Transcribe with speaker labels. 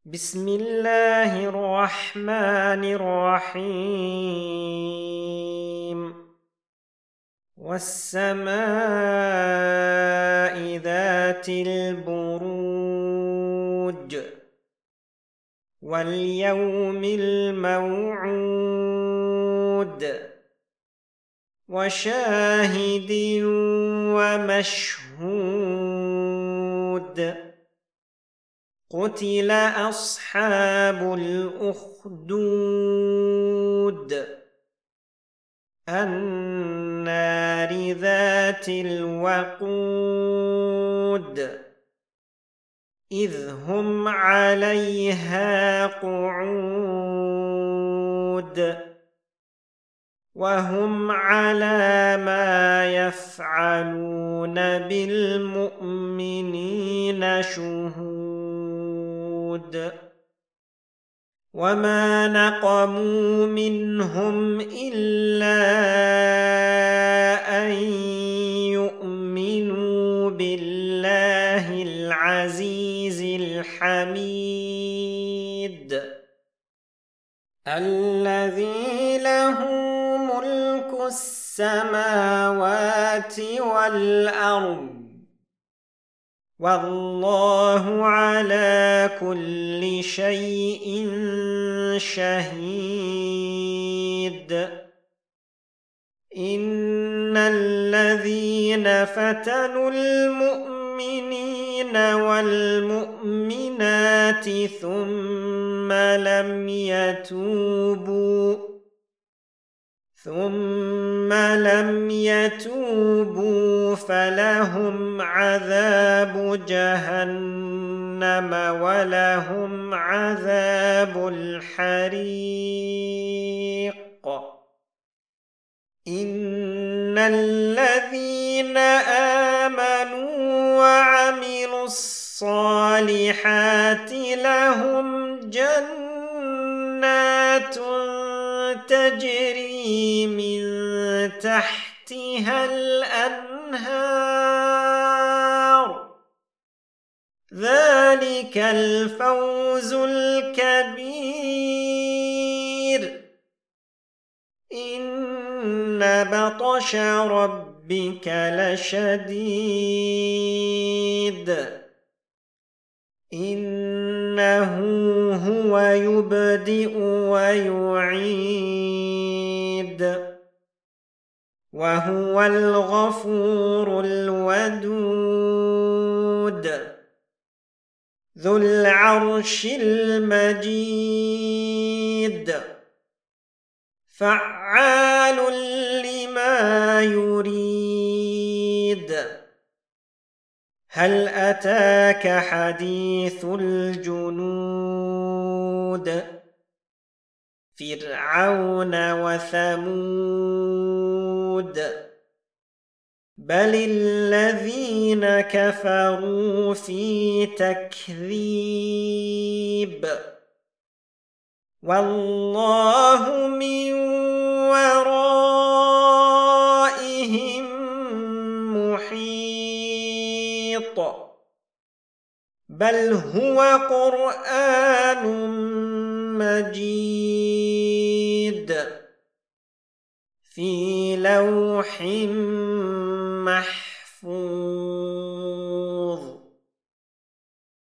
Speaker 1: بسم الله الرحمن الرحيم والسماء ذات البروج واليوم الموعود وشاهد ومشهود قتل أصحاب الأخدود النار ذات الوقود إذ هم عليها قعود وهم على ما يفعلون بالمؤمنين شهود وما نقموا منهم إلا أن يؤمنوا بالله العزيز الحميد الذي له ملك السماوات والأرض والله على كل شيء شهيد إن الذين فتنوا المؤمنين والمؤمنات ثم لم يتوبوا فلهم عذاب جهنم ولهم عذاب الحريق إن الذين آمنوا وعملوا الصالحات لهم جنات تجري من تحتها الأنهار ذلك الفوز الكبير إن بطش ربك لشديد إنه هو يبدئ ويعيد وهو الغفور الودود ذو العرش المجيد فعال لما يريد هل أتاك حديث الجنود فرعون وثمود بل الذين كفروا في تكذيب والله من ورائهم محيط بل هو قرآن مجيد في لوح محفوظ